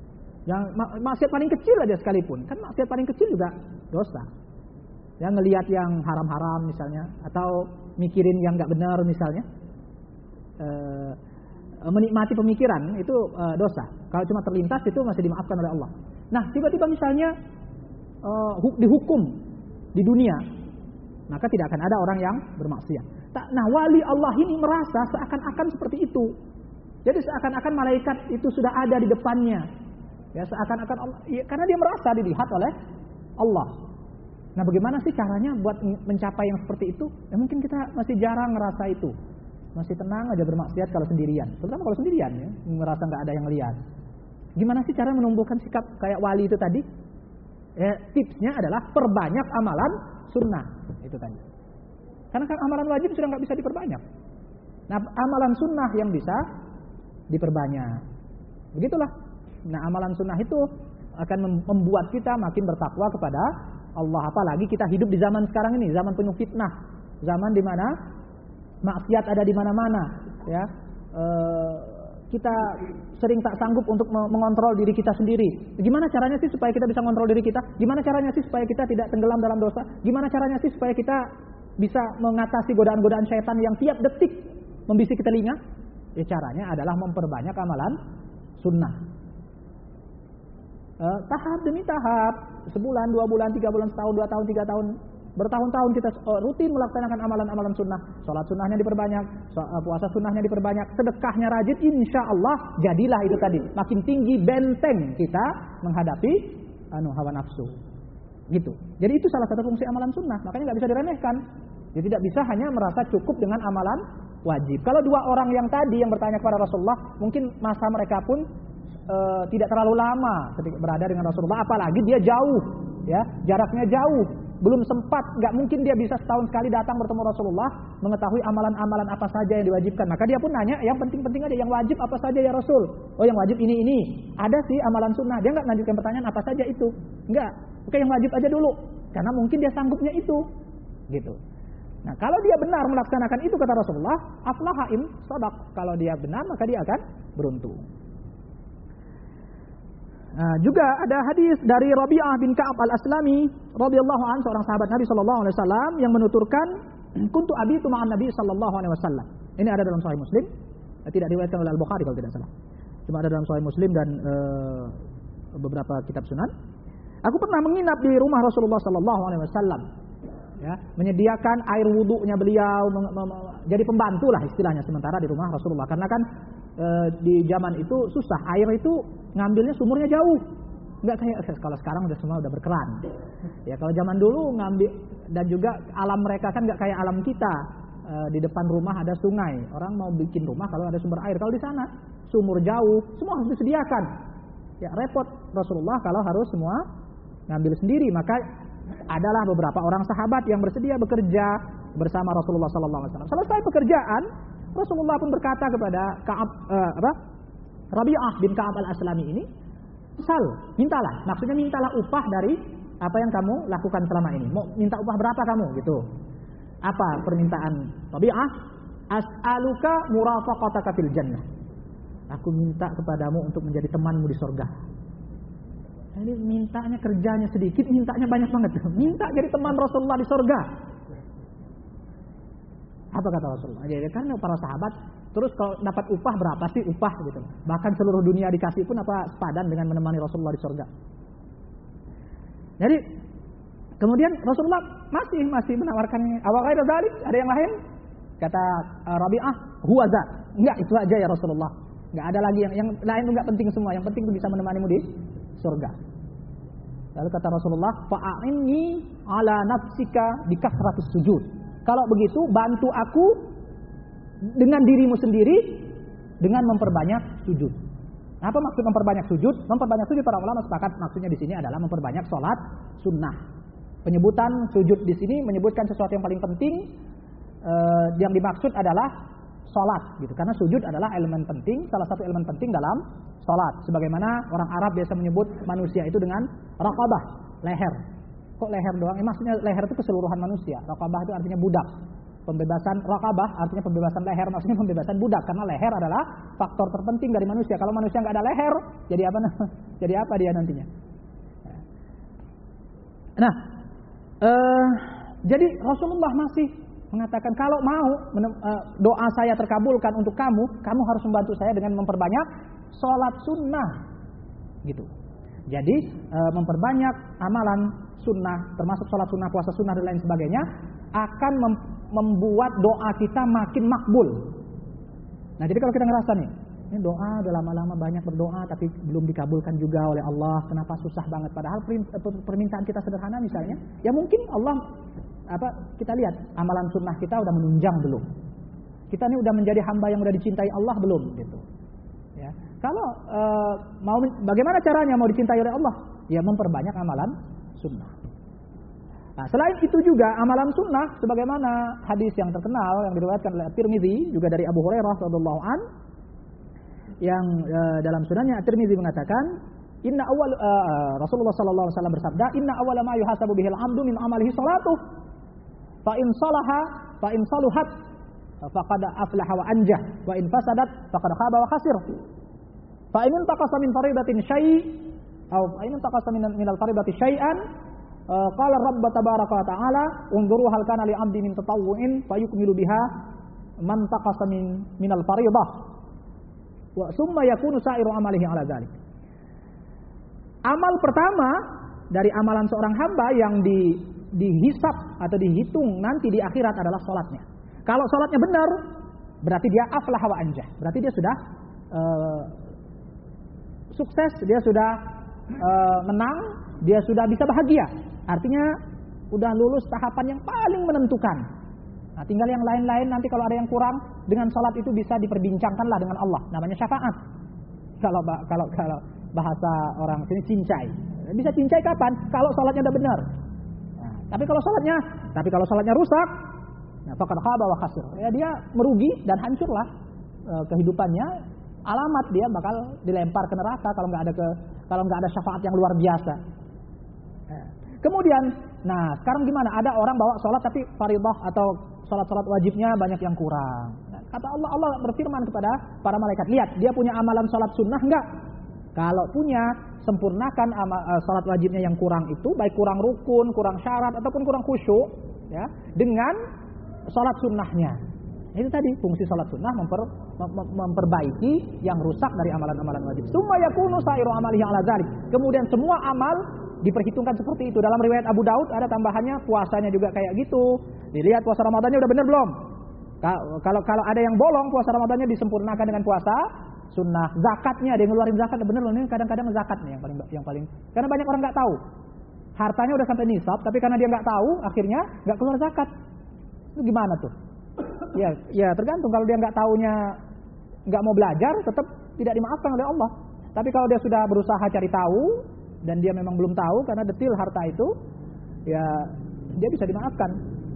Yang maksiat paling kecil aja sekalipun, kan maksiat paling kecil juga dosa. Ya, ngelihat yang haram-haram misalnya, atau mikirin yang nggak benar misalnya, e, menikmati pemikiran itu e, dosa. Kalau cuma terlintas itu masih dimaafkan oleh Allah. Nah, tiba-tiba misalnya e, dihukum di dunia, maka tidak akan ada orang yang bermaksiat. Nah, wali Allah ini merasa seakan-akan seperti itu. Jadi seakan-akan malaikat itu sudah ada di depannya. Ya, seakan-akan Allah, ya, karena dia merasa dilihat oleh Allah. Nah, bagaimana sih caranya buat mencapai yang seperti itu? Ya, mungkin kita masih jarang ngerasa itu. Masih tenang aja bermaksiat kalau sendirian. Terutama kalau sendirian ya, ngerasa nggak ada yang lihat. Gimana sih cara menumbuhkan sikap kayak wali itu tadi? Ya, tipsnya adalah perbanyak amalan sunnah. Itu tadi. Karena kan amalan wajib sudah nggak bisa diperbanyak. Nah, amalan sunnah yang bisa diperbanyak. Begitulah. Nah, amalan sunnah itu akan membuat kita makin bertakwa kepada Allah. Apalagi kita hidup di zaman sekarang ini, zaman penuh fitnah, zaman di mana maksiat ada di mana-mana. Ya, e, kita sering tak sanggup untuk mengontrol diri kita sendiri. Gimana caranya sih supaya kita bisa mengontrol diri kita? Gimana caranya sih supaya kita tidak tenggelam dalam dosa? Gimana caranya sih supaya kita bisa mengatasi godaan-godaan syaitan yang tiap detik membisik telinga? Ya, caranya adalah memperbanyak amalan sunnah. Eh, tahap demi tahap, sebulan, dua bulan, tiga bulan, setahun, dua tahun, tiga tahun, bertahun-tahun kita uh, rutin melaksanakan amalan-amalan sunnah. Sholat sunnahnya diperbanyak, so, uh, puasa sunnahnya diperbanyak, sedekahnya rajin, insya Allah jadilah itu tadi. Makin tinggi benteng kita menghadapi anu hawa nafsu. Gitu. Jadi itu salah satu fungsi amalan sunnah. Makanya nggak bisa diremehkan. Jadi tidak bisa hanya merasa cukup dengan amalan wajib. Kalau dua orang yang tadi yang bertanya kepada Rasulullah, mungkin masa mereka pun e, tidak terlalu lama ketika berada dengan Rasulullah. Apalagi dia jauh, ya jaraknya jauh, belum sempat, nggak mungkin dia bisa setahun sekali datang bertemu Rasulullah, mengetahui amalan-amalan apa saja yang diwajibkan. Maka dia pun nanya, yang penting-penting aja, yang wajib apa saja ya Rasul? Oh, yang wajib ini ini. Ada sih amalan sunnah. Dia nggak lanjutkan pertanyaan apa saja itu. Nggak. Oke, yang wajib aja dulu. Karena mungkin dia sanggupnya itu, gitu. Nah, kalau dia benar melaksanakan itu kata Rasulullah, aflaha in shadaq. Kalau dia benar maka dia akan beruntung. Nah, juga ada hadis dari Rabi'ah bin Ka'ab al-Aslami radhiyallahu anhu, seorang sahabat Nabi sallallahu alaihi wasallam yang menuturkan, kuntu abitu ma'an Nabi sallallahu alaihi wasallam. Ini ada dalam Sahih Muslim, tidak diriwayatkan oleh Al-Bukhari kalau tidak salah. Cuma ada dalam Sahih Muslim dan uh, beberapa kitab sunan. Aku pernah menginap di rumah Rasulullah sallallahu alaihi wasallam. Ya, menyediakan air wudhunya beliau, mem- mem- jadi pembantu lah istilahnya sementara di rumah Rasulullah. Karena kan e, di zaman itu susah, air itu ngambilnya sumurnya jauh, nggak kayak kalau sekarang udah semua udah berkeran. Ya, kalau zaman dulu ngambil, dan juga alam mereka kan nggak kayak alam kita. E, di depan rumah ada sungai, orang mau bikin rumah kalau ada sumber air. Kalau di sana sumur jauh, semua harus disediakan. Ya, repot Rasulullah kalau harus semua ngambil sendiri. Maka adalah beberapa orang sahabat yang bersedia bekerja bersama Rasulullah sallallahu alaihi wasallam. Selesai pekerjaan, Rasulullah pun berkata kepada Ka'ab uh, apa? Rabi'ah bin Ka'ab al-Aslami ini, "Sal, mintalah." Maksudnya mintalah upah dari apa yang kamu lakukan selama ini. Mau minta upah berapa kamu gitu? Apa permintaan Rabi'ah? "As'aluka murafaqataka fil jannah." Aku minta kepadamu untuk menjadi temanmu di surga. Ini mintanya kerjanya sedikit, mintanya banyak banget. Minta jadi teman Rasulullah di surga. Apa kata Rasulullah? Jadi karena para sahabat, terus kalau dapat upah berapa sih upah gitu. Bahkan seluruh dunia dikasih pun apa sepadan dengan menemani Rasulullah di surga. Jadi kemudian Rasulullah masih masih menawarkannya. Awal ghaira dzalik, ada yang lain? Kata uh, Rabi'ah, huwa za. Enggak, itu aja ya Rasulullah. Enggak ada lagi yang yang lain, enggak penting semua. Yang penting itu bisa menemanimu di surga. Lalu kata Rasulullah, fa'inni ala nafsika bi kasratis sujud. Kalau begitu bantu aku dengan dirimu sendiri dengan memperbanyak sujud. Apa maksud memperbanyak sujud? Memperbanyak sujud para ulama sepakat maksudnya di sini adalah memperbanyak salat sunnah. Penyebutan sujud di sini menyebutkan sesuatu yang paling penting, eh, yang dimaksud adalah salat gitu. Karena sujud adalah elemen penting, salah satu elemen penting dalam salat. Sebagaimana orang Arab biasa menyebut manusia itu dengan raqabah, leher. Kok leher doang? Eh, maksudnya leher itu keseluruhan manusia. Raqabah itu artinya budak. pembebasan raqabah, artinya pembebasan leher, maksudnya pembebasan budak, karena leher adalah faktor terpenting dari manusia. Kalau manusia nggak ada leher, jadi apa? Jadi apa dia nantinya? Nah, eh, jadi Rasulullah masih mengatakan kalau mau doa saya terkabulkan untuk kamu, kamu harus membantu saya dengan memperbanyak sholat sunnah, gitu. Jadi e, memperbanyak amalan sunnah, termasuk sholat sunnah, puasa sunnah dan lain sebagainya, akan mem membuat doa kita makin makbul. Nah, jadi kalau kita ngerasa nih, ini doa udah lama-lama banyak berdoa tapi belum dikabulkan juga oleh Allah, kenapa susah banget? Padahal permintaan kita sederhana misalnya, ya mungkin Allah apa kita lihat amalan sunnah kita udah menunjang belum? Kita ini udah menjadi hamba yang udah dicintai Allah belum? Gitu. Ya. Kalau e, mau bagaimana caranya mau dicintai oleh Allah? Ya memperbanyak amalan sunnah. Nah, selain itu juga amalan sunnah, sebagaimana hadis yang terkenal yang diriwayatkan oleh At-Tirmidzi juga dari Abu Hurairah radhiyallahu an, yang e, dalam sunannya At-Tirmidzi mengatakan, Inna awal e, Rasulullah sallallahu alaihi wasallam bersabda, Inna awwala ma yuhasabu bihil 'abdu min amalihi salatuh. Fa in salaha fa in saluhat faqad aflaha wa anjah wa in fasadat faqad khaba wa khasir. Fa in intaqasa min faridatin syai' aw fa in intaqasa min min al-faridati syai'an qala rabb tabaraka wa ta'ala unzuru hal kana li 'abdi min tatawwu'in fayukmilu biha man taqasa min min al-faridah wa summa yakunu sa'iru amalihi 'ala dzalik. Amal pertama dari amalan seorang hamba yang di dihisap atau dihitung nanti di akhirat adalah sholatnya. Kalau sholatnya benar, berarti dia aflah wa anjah. Berarti dia sudah uh, sukses, dia sudah uh, menang, dia sudah bisa bahagia. Artinya udah lulus tahapan yang paling menentukan. Nah, tinggal yang lain-lain nanti kalau ada yang kurang, dengan sholat itu bisa diperbincangkanlah dengan Allah. Namanya syafaat. Kalau kalau kalau bahasa orang sini cincai. Bisa cincai kapan? Kalau sholatnya udah benar. Tapi kalau salatnya, tapi kalau salatnya rusak, nah faqad khaba wa khasir. Ya dia merugi dan hancurlah e, kehidupannya. Alamat dia bakal dilempar ke neraka kalau nggak ada ke kalau nggak ada syafaat yang luar biasa. Ya. Kemudian, nah sekarang gimana? Ada orang bawa salat tapi fardhah atau salat-salat wajibnya banyak yang kurang. Nah, kata Allah, Allah berfirman kepada para malaikat, lihat dia punya amalan salat sunnah enggak? Kalau punya, sempurnakan amal, uh, salat wajibnya yang kurang itu, baik kurang rukun, kurang syarat ataupun kurang khusyuk, ya, dengan salat sunnahnya. Itu tadi fungsi salat sunnah memper, mem, memperbaiki yang rusak dari amalan-amalan wajib. Summa yakunu sa'iru amalihi 'ala dzalik. Kemudian semua amal diperhitungkan seperti itu. Dalam riwayat Abu Daud ada tambahannya, puasanya juga kayak gitu. Dilihat puasa Ramadannya udah benar belum? Kalau kalau ada yang bolong, puasa Ramadannya disempurnakan dengan puasa sunnah. Zakatnya dia ngeluarin zakat bener loh, ini kadang-kadang zakat nih yang paling yang paling karena banyak orang nggak tahu hartanya udah sampai nisab tapi karena dia nggak tahu akhirnya nggak keluar zakat. Itu gimana tuh? Ya ya tergantung, kalau dia nggak taunya nggak mau belajar tetap tidak dimaafkan oleh Allah. Tapi kalau dia sudah berusaha cari tahu dan dia memang belum tahu karena detil harta itu, ya dia bisa dimaafkan.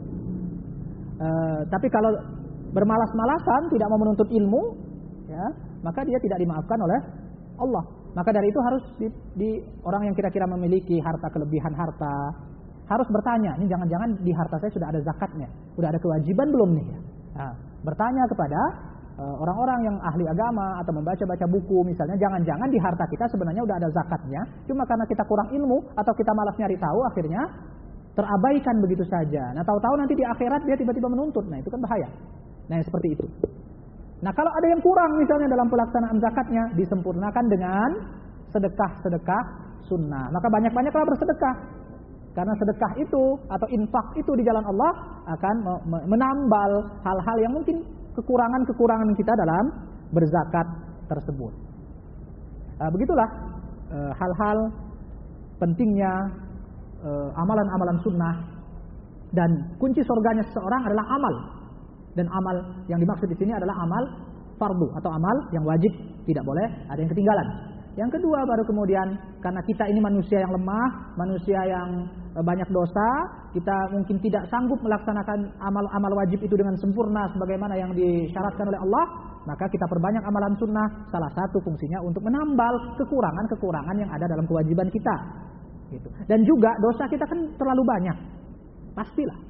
Uh, tapi kalau bermalas-malasan tidak mau menuntut ilmu, ya maka dia tidak dimaafkan oleh Allah. Maka dari itu harus di, di orang yang kira-kira memiliki harta, kelebihan harta, harus bertanya, ini jangan-jangan di harta saya sudah ada zakatnya, sudah ada kewajiban belum nih? Nah, bertanya kepada uh, orang-orang yang ahli agama atau membaca-baca buku misalnya, jangan-jangan di harta kita sebenarnya sudah ada zakatnya, cuma karena kita kurang ilmu atau kita malas nyari tahu, akhirnya terabaikan begitu saja. Nah, tahu-tahu nanti di akhirat dia tiba-tiba menuntut, nah itu kan bahaya. Nah, seperti itu. Nah, kalau ada yang kurang misalnya dalam pelaksanaan zakatnya, disempurnakan dengan sedekah-sedekah sunnah. Maka banyak-banyaklah bersedekah. Karena sedekah itu atau infak itu di jalan Allah akan menambal hal-hal yang mungkin kekurangan-kekurangan kita dalam berzakat tersebut. Nah, begitulah e, hal-hal pentingnya e, amalan-amalan sunnah, dan kunci surganya seseorang adalah amal. Dan amal yang dimaksud di sini adalah amal fardu atau amal yang wajib, tidak boleh ada yang ketinggalan. Yang kedua baru kemudian, karena kita ini manusia yang lemah, manusia yang banyak dosa, kita mungkin tidak sanggup melaksanakan amal-amal wajib itu dengan sempurna sebagaimana yang disyaratkan oleh Allah, maka kita perbanyak amalan sunnah. Salah satu fungsinya untuk menambal kekurangan-kekurangan yang ada dalam kewajiban kita. Gitu. Dan juga dosa kita kan terlalu banyak, pastilah.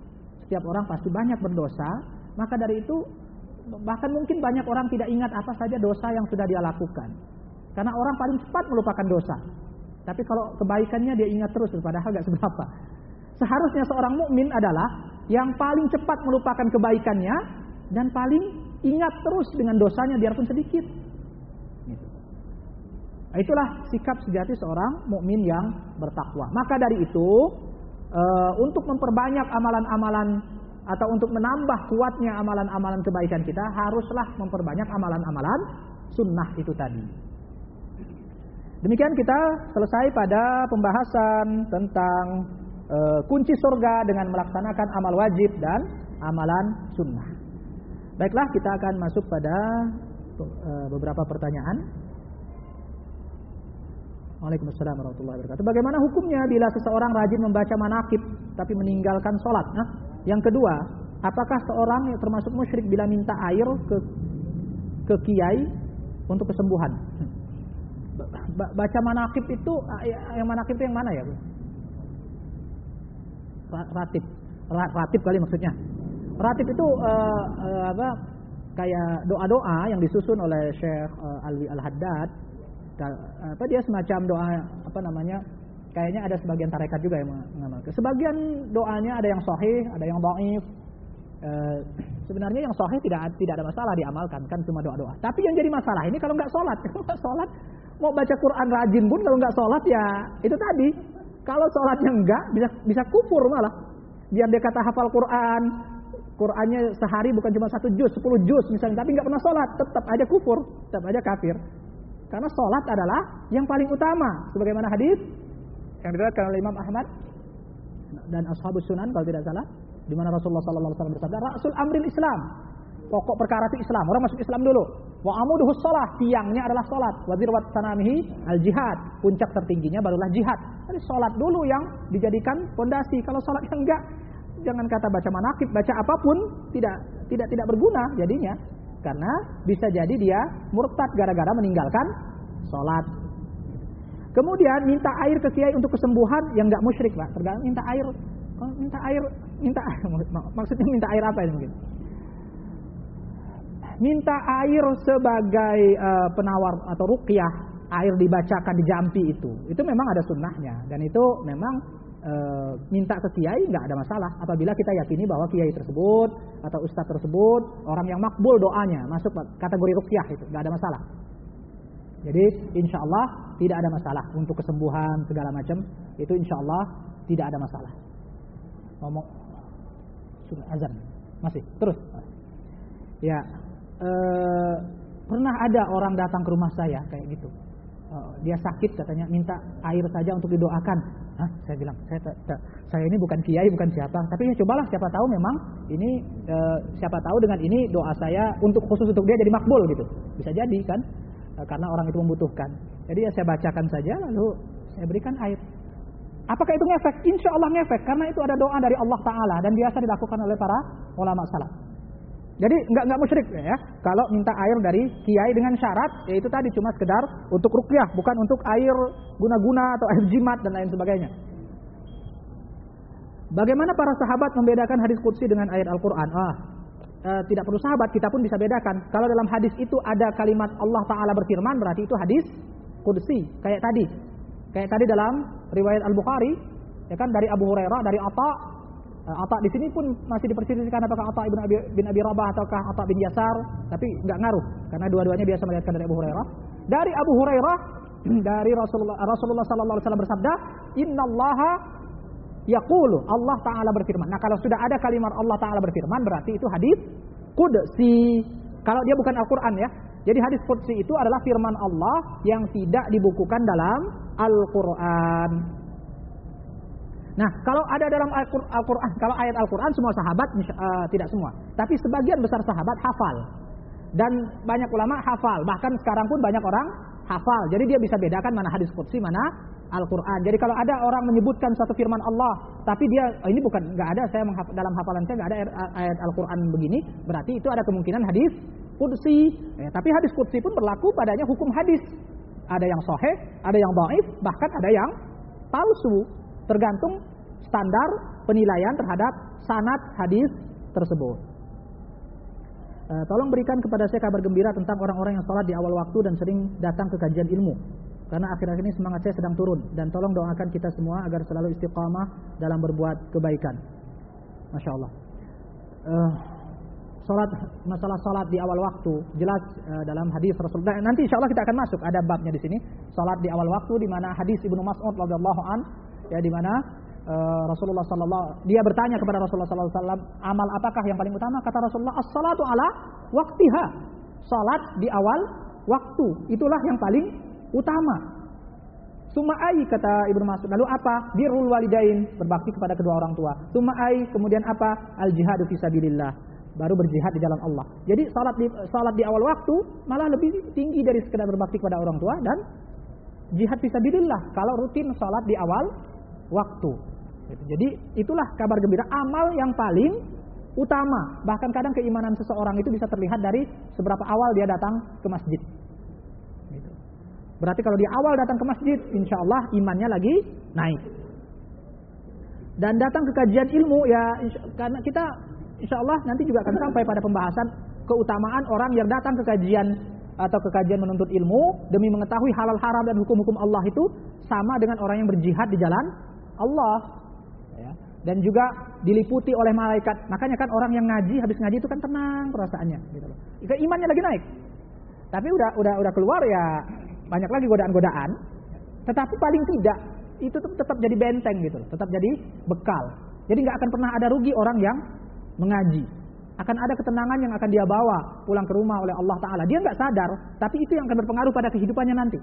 setiap orang pasti banyak berdosa, maka dari itu bahkan mungkin banyak orang tidak ingat apa saja dosa yang sudah dia lakukan. Karena orang paling cepat melupakan dosa. Tapi kalau kebaikannya dia ingat terus, padahal gak seberapa. Seharusnya seorang mukmin adalah yang paling cepat melupakan kebaikannya dan paling ingat terus dengan dosanya biarpun sedikit. Gitu. Nah, itulah sikap sejati seorang mukmin yang bertakwa. Maka dari itu, e, untuk memperbanyak amalan-amalan atau untuk menambah kuatnya amalan-amalan kebaikan kita, haruslah memperbanyak amalan-amalan sunnah itu tadi. Demikian kita selesai pada pembahasan tentang e, kunci surga dengan melaksanakan amal wajib dan amalan sunnah. Baiklah, kita akan masuk pada e, beberapa pertanyaan. Waalaikumsalam warahmatullahi wabarakatuh. Bagaimana hukumnya bila seseorang rajin membaca manaqib tapi meninggalkan sholat? Nah, yang kedua, apakah seorang yang termasuk musyrik bila minta air ke ke kiai untuk kesembuhan? Baca manaqib itu, yang manaqib itu yang mana ya? Ratib, ratib kali maksudnya. Ratib itu uh, uh, apa? Kayak doa-doa yang disusun oleh Syekh uh, Alwi Al-Haddad. Apa dia semacam doa apa namanya? Kayaknya ada sebagian tarekat juga yang mengamalkan. Sebagian doanya ada yang sahih, ada yang dhaif. Uh, sebenarnya yang sahih tidak tidak ada masalah diamalkan, kan cuma doa-doa. Tapi yang jadi masalah ini kalau nggak sholat, kalau nggak sholat mau baca Quran rajin pun kalau nggak sholat ya itu tadi. Kalau sholatnya enggak bisa bisa kufur malah. Biar dia kata hafal Quran, Qurannya sehari bukan cuma satu juz, sepuluh juz misalnya, tapi nggak pernah sholat, tetap aja kufur, tetap aja kafir. Karena sholat adalah yang paling utama, sebagaimana hadis yang diriwayatkan oleh Imam Ahmad dan Ashabus Sunan kalau tidak salah, di mana Rasulullah sallallahu alaihi wasallam bersabda, "Ra'sul amril Islam." Pokok perkara itu Islam, orang masuk Islam dulu. Wa amuduhus shalah, tiangnya adalah salat. Wa zirwat sanamihi al-jihad, puncak tertingginya barulah jihad. Jadi salat dulu yang dijadikan fondasi. Kalau salat yang enggak, jangan kata baca manaqib, baca apapun tidak tidak tidak berguna jadinya. Karena bisa jadi dia murtad gara-gara meninggalkan salat. Kemudian minta air ke kiai untuk kesembuhan yang enggak musyrik, Pak. Tergantung minta air, oh, minta air, minta maksudnya minta air apa ini mungkin? Minta air sebagai uh, penawar atau ruqyah, air dibacakan di jampi itu, itu memang ada sunnahnya dan itu memang uh, minta ke kiai nggak ada masalah apabila kita yakini bahwa kiai tersebut atau ustadz tersebut orang yang makbul doanya, masuk kategori ruqyah itu nggak ada masalah. Jadi insya Allah tidak ada masalah untuk kesembuhan segala macam itu insya Allah tidak ada masalah. Ngomong sudah azan masih terus ya. Uh, pernah ada orang datang ke rumah saya kayak gitu, uh, dia sakit katanya minta air saja untuk didoakan. Hah? Saya bilang saya ta, ta, saya ini bukan kiai bukan siapa, tapi ya cobalah siapa tahu memang ini uh, siapa tahu dengan ini doa saya untuk khusus untuk dia jadi makbul gitu, bisa jadi kan, uh, karena orang itu membutuhkan. Jadi ya saya bacakan saja lalu saya berikan air. Apakah itu ngefek? Insya Allah ngefek karena itu ada doa dari Allah Taala dan biasa dilakukan oleh para ulama salaf. Jadi enggak enggak musyrik ya. Kalau minta air dari kiai dengan syarat yaitu tadi cuma sekedar untuk ruqyah, bukan untuk air guna-guna atau air jimat dan lain sebagainya. Bagaimana para sahabat membedakan hadis qudsi dengan ayat Al-Qur'an? Ah, e, tidak perlu sahabat, kita pun bisa bedakan. Kalau dalam hadis itu ada kalimat Allah Taala berfirman, berarti itu hadis qudsi. Kayak tadi. Kayak tadi dalam riwayat Al-Bukhari, ya kan, dari Abu Hurairah, dari Atha. Atha di sini pun masih diperselisihkan apakah Atha bin Abi, bin Abi Rabah ataukah Atha bin Yasar, tapi enggak ngaruh karena dua-duanya biasa melihatkan dari Abu Hurairah. Dari Abu Hurairah dari Rasulullah Rasulullah sallallahu alaihi wasallam bersabda, "Innallaha yaqulu," Allah Taala berfirman. Nah, kalau sudah ada kalimat Allah Taala berfirman berarti itu hadis qudsi. Kalau dia bukan Al-Qur'an ya. Jadi hadis qudsi itu adalah firman Allah yang tidak dibukukan dalam Al-Qur'an. Nah, kalau ada dalam Al-Qur'an, kalau ayat Al-Qur'an semua sahabat uh, tidak semua, tapi sebagian besar sahabat hafal. Dan banyak ulama hafal, bahkan sekarang pun banyak orang hafal. Jadi dia bisa bedakan mana hadis qudsi, mana Al-Qur'an. Jadi kalau ada orang menyebutkan satu firman Allah, tapi dia oh, ini bukan enggak ada saya menghafal, dalam hafalan saya enggak ada ayat Al-Qur'an begini, berarti itu ada kemungkinan hadis qudsi. Ya, tapi hadis qudsi pun berlaku padanya hukum hadis. Ada yang sahih, ada yang dhaif, bahkan ada yang palsu. Tergantung standar penilaian terhadap sanad hadis tersebut. Uh, tolong berikan kepada saya kabar gembira tentang orang-orang yang sholat di awal waktu dan sering datang ke kajian ilmu. Karena akhir-akhir ini semangat saya sedang turun. Dan tolong doakan kita semua agar selalu istiqamah dalam berbuat kebaikan. Masya Allah. Uh, Salat, masalah salat di awal waktu jelas uh, dalam hadis Rasulullah. Nanti insya Allah kita akan masuk, ada babnya di sini. Salat di awal waktu, di mana hadis Ibnu Mas'ud radhiyallahu an, ya, di mana uh, Rasulullah sallallahu dia bertanya kepada Rasulullah sallallahu alaihi wasallam, amal apakah yang paling utama? Kata Rasulullah, as-salatu ala waqtiha. Salat di awal waktu, itulah yang paling utama. Suma'ai, kata Ibnu Mas'ud, lalu apa? Birrul walidain, berbakti kepada kedua orang tua. Suma'ai, kemudian apa? Al-jihadu fisabilillah, baru berjihad di jalan Allah. Jadi salat di salat di awal waktu malah lebih tinggi dari sekedar berbakti kepada orang tua dan jihad fisabilillah kalau rutin salat di awal waktu. Jadi itulah kabar gembira, amal yang paling utama. Bahkan kadang keimanan seseorang itu bisa terlihat dari seberapa awal dia datang ke masjid. Berarti kalau dia awal datang ke masjid, insya Allah imannya lagi naik. Dan datang ke kajian ilmu, ya insya, karena kita insya Allah nanti juga akan sampai pada pembahasan keutamaan orang yang datang ke kajian atau ke kajian menuntut ilmu demi mengetahui halal haram dan hukum-hukum Allah itu sama dengan orang yang berjihad di jalan Allah, ya. Dan juga diliputi oleh malaikat. Makanya kan orang yang ngaji, habis ngaji itu kan tenang perasaannya, gitu loh. Imannya lagi naik. Tapi udah udah udah keluar ya banyak lagi godaan-godaan. Tetapi paling tidak itu tetap jadi benteng, gitu loh. Tetap jadi bekal. Jadi nggak akan pernah ada rugi orang yang mengaji. Akan ada ketenangan yang akan dia bawa pulang ke rumah oleh Allah Ta'ala. Dia nggak sadar, tapi itu yang akan berpengaruh pada kehidupannya nanti.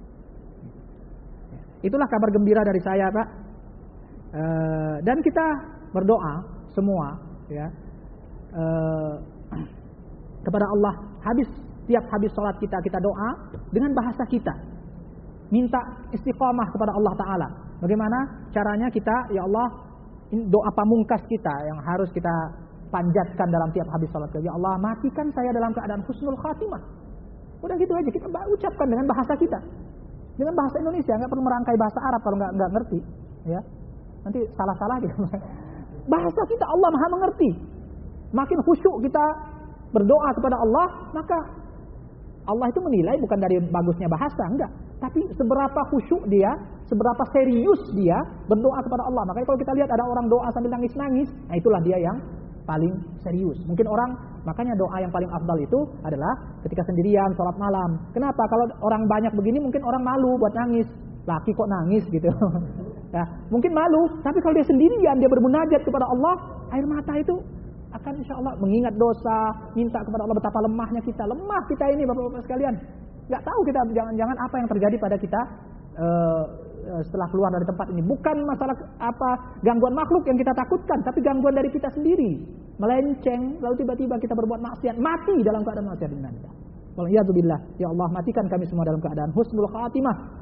Itulah kabar gembira dari saya, Pak. E, dan kita berdoa semua, ya, e, kepada Allah. Habis tiap habis sholat kita kita doa dengan bahasa kita, minta istiqamah kepada Allah Ta'ala. Bagaimana caranya kita? Ya Allah, doa pamungkas kita yang harus kita panjatkan dalam tiap habis salat. Ya Allah, matikan saya dalam keadaan husnul khatimah. Udah gitu aja kita ucapkan dengan bahasa kita, dengan bahasa Indonesia, nggak perlu merangkai bahasa Arab kalau nggak nggak ngerti, ya. Nanti salah-salah gitu. Bahasa kita Allah Maha mengerti. Makin khusyuk kita berdoa kepada Allah, maka Allah itu menilai bukan dari bagusnya bahasa, enggak, tapi seberapa khusyuk dia, seberapa serius dia berdoa kepada Allah. Makanya kalau kita lihat ada orang doa sambil nangis-nangis, nah itulah dia yang paling serius. Mungkin orang, makanya doa yang paling afdal itu adalah ketika sendirian, sholat malam. Kenapa? Kalau orang banyak begini mungkin orang malu buat nangis. Laki kok nangis gitu. Nah, mungkin malu, tapi kalau dia sendirian, dia bermunajat kepada Allah, air mata itu akan insya Allah mengingat dosa, minta kepada Allah betapa lemahnya kita. Lemah kita ini Bapak-Bapak sekalian. Gak tahu kita jangan-jangan apa yang terjadi pada kita uh, setelah keluar dari tempat ini. Bukan masalah apa gangguan makhluk yang kita takutkan, tapi gangguan dari kita sendiri. Melenceng, lalu tiba-tiba kita berbuat maksiat, mati dalam keadaan maksiat dengan kita. Waliyadzubillah. Ya Allah, matikan kami semua dalam keadaan husnul khatimah.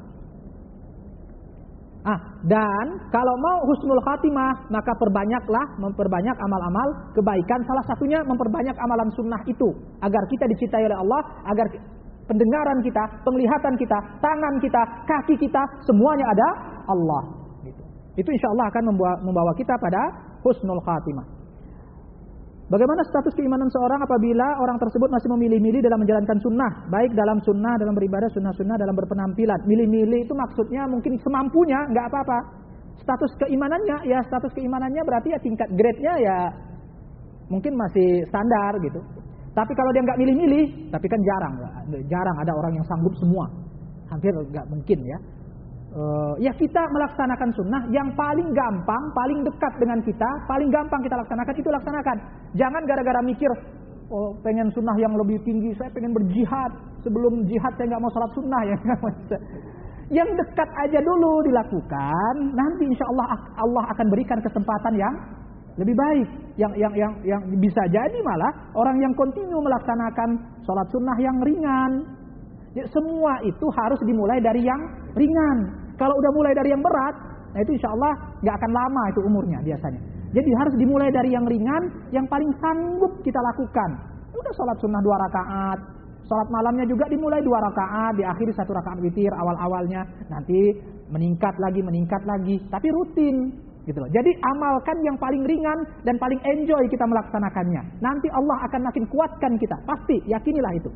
Ah, dan kalau mau husnul khatimah, maka perbanyaklah, memperbanyak amal-amal kebaikan. Salah satunya memperbanyak amalan sunnah itu, agar kita dicintai oleh Allah, agar pendengaran kita, penglihatan kita, tangan kita, kaki kita, semuanya ada Allah. Gitu. Itu insya Allah akan membawa, membawa kita pada husnul khatimah. Bagaimana status keimanan seorang apabila orang tersebut masih memilih-milih dalam menjalankan sunnah, baik dalam sunnah, dalam beribadah, sunnah-sunnah, dalam berpenampilan. Milih-milih itu maksudnya mungkin semampunya, nggak apa-apa. Status keimanannya, ya status keimanannya berarti ya tingkat grade-nya ya mungkin masih standar gitu. Tapi kalau dia nggak milih-milih, tapi kan jarang, jarang ada orang yang sanggup semua, hampir nggak mungkin ya. Uh, ya kita melaksanakan sunnah yang paling gampang, paling dekat dengan kita, paling gampang kita laksanakan, itu laksanakan. Jangan gara-gara mikir, oh pengen sunnah yang lebih tinggi, saya pengen berjihad, sebelum jihad saya nggak mau salat sunnah ya. Yang dekat aja dulu dilakukan, nanti insya Allah Allah akan berikan kesempatan yang lebih baik, yang yang yang yang bisa jadi malah orang yang kontinu melaksanakan salat sunnah yang ringan. Jadi, semua itu harus dimulai dari yang ringan. Kalau udah mulai dari yang berat, nah itu insya Allah nggak akan lama itu umurnya biasanya. Jadi harus dimulai dari yang ringan, yang paling sanggup kita lakukan. Udah sholat sunnah dua rakaat, sholat malamnya juga dimulai dua rakaat, diakhiri satu rakaat witir awal-awalnya, nanti meningkat lagi, meningkat lagi, tapi rutin. Gitu loh. Jadi amalkan yang paling ringan dan paling enjoy kita melaksanakannya. Nanti Allah akan makin kuatkan kita. Pasti, yakinilah itu.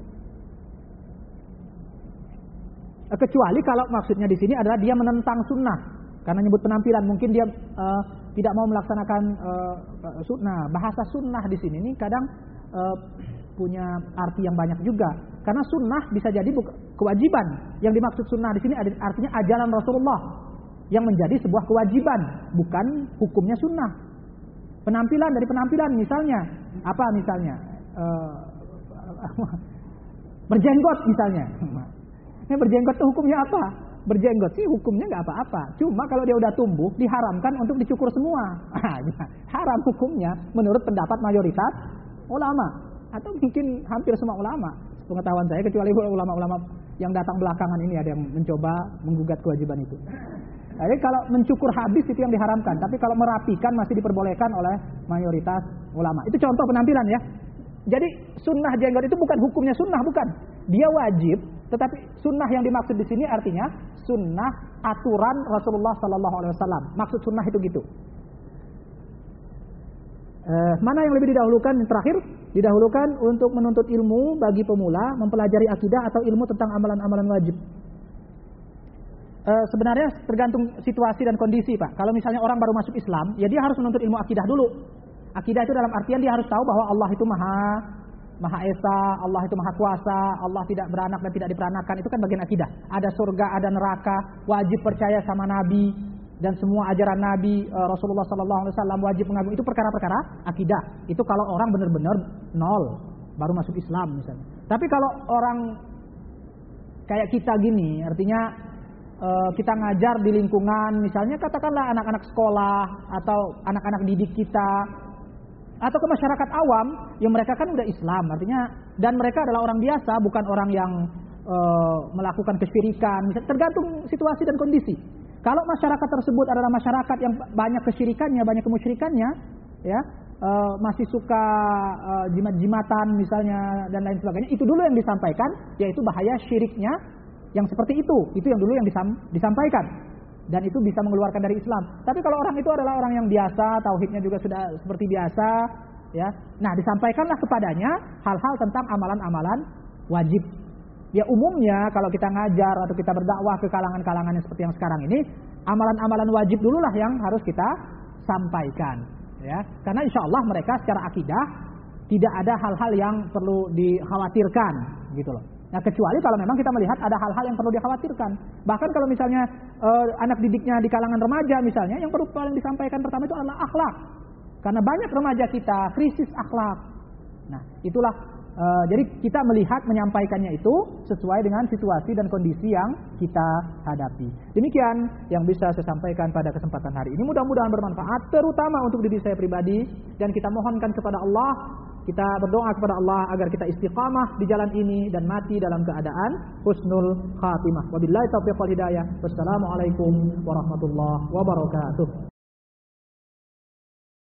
Kecuali kalau maksudnya di sini adalah dia menentang sunnah. Karena nyebut penampilan, mungkin dia uh, tidak mau melaksanakan uh, sunnah. Bahasa sunnah di sini ini kadang uh, punya arti yang banyak juga. Karena sunnah bisa jadi kewajiban. Yang dimaksud sunnah di sini artinya ajaran Rasulullah yang menjadi sebuah kewajiban, bukan hukumnya sunnah. Penampilan dari penampilan misalnya, apa misalnya? Uh, berjenggot misalnya. Ini berjenggot itu hukumnya apa? Berjenggot sih hukumnya nggak apa-apa. Cuma kalau dia udah tumbuh, diharamkan untuk dicukur semua. Haram hukumnya menurut pendapat mayoritas ulama. Atau mungkin hampir semua ulama. Pengetahuan saya, kecuali ulama-ulama yang datang belakangan ini ada yang mencoba menggugat kewajiban itu. Jadi kalau mencukur habis itu yang diharamkan, tapi kalau merapikan masih diperbolehkan oleh mayoritas ulama. Itu contoh penampilan ya. Jadi sunnah jenggot itu bukan hukumnya sunnah, bukan. Dia wajib, tetapi sunnah yang dimaksud di sini artinya sunnah aturan Rasulullah Sallallahu Alaihi Wasallam. Maksud sunnah itu gitu. Eh, mana yang lebih didahulukan? Yang terakhir, didahulukan untuk menuntut ilmu bagi pemula, mempelajari akidah atau ilmu tentang amalan-amalan wajib. Uh, sebenarnya tergantung situasi dan kondisi, Pak. Kalau misalnya orang baru masuk Islam, ya dia harus menuntut ilmu akidah dulu. Akidah itu dalam artian dia harus tahu bahwa Allah itu Maha Maha Esa, Allah itu Maha Kuasa, Allah tidak beranak dan tidak diperanakan. Itu kan bagian akidah. Ada surga, ada neraka, wajib percaya sama Nabi dan semua ajaran Nabi uh, Rasulullah Sallallahu Alaihi Wasallam, wajib mengagumi. Itu perkara-perkara akidah. Itu kalau orang benar-benar nol, baru masuk Islam misalnya. Tapi kalau orang kayak kita gini, artinya kita ngajar di lingkungan, misalnya katakanlah anak-anak sekolah atau anak-anak didik kita, atau ke masyarakat awam yang mereka kan udah Islam, artinya dan mereka adalah orang biasa, bukan orang yang e, melakukan kesyirikan. Tergantung situasi dan kondisi. Kalau masyarakat tersebut adalah masyarakat yang banyak kesyirikannya, banyak kemusyrikannya, ya e, masih suka e, jimat-jimatan misalnya dan lain sebagainya, itu dulu yang disampaikan, yaitu bahaya syiriknya. Yang seperti itu, itu yang dulu yang disam, disampaikan. Dan itu bisa mengeluarkan dari Islam. Tapi kalau orang itu adalah orang yang biasa, tauhidnya juga sudah seperti biasa, ya. Nah, disampaikanlah kepadanya hal-hal tentang amalan-amalan wajib. Ya umumnya kalau kita ngajar atau kita berdakwah ke kalangan-kalangan yang seperti yang sekarang ini, amalan-amalan wajib dululah yang harus kita sampaikan, ya. Karena insya Allah mereka secara akidah tidak ada hal-hal yang perlu dikhawatirkan, gitu loh. Nah, kecuali kalau memang kita melihat ada hal-hal yang perlu dikhawatirkan. Bahkan kalau misalnya uh, anak didiknya di kalangan remaja misalnya, yang perlu paling disampaikan pertama itu adalah akhlak. Karena banyak remaja kita krisis akhlak. Nah, itulah uh, jadi kita melihat menyampaikannya itu sesuai dengan situasi dan kondisi yang kita hadapi. Demikian yang bisa saya sampaikan pada kesempatan hari ini. Mudah-mudahan bermanfaat terutama untuk diri saya pribadi, dan kita mohonkan kepada Allah, kita berdoa kepada Allah agar kita istiqamah di jalan ini dan mati dalam keadaan husnul khatimah. Wabillahi taufiq wal hidayah. Wassalamualaikum warahmatullahi wabarakatuh.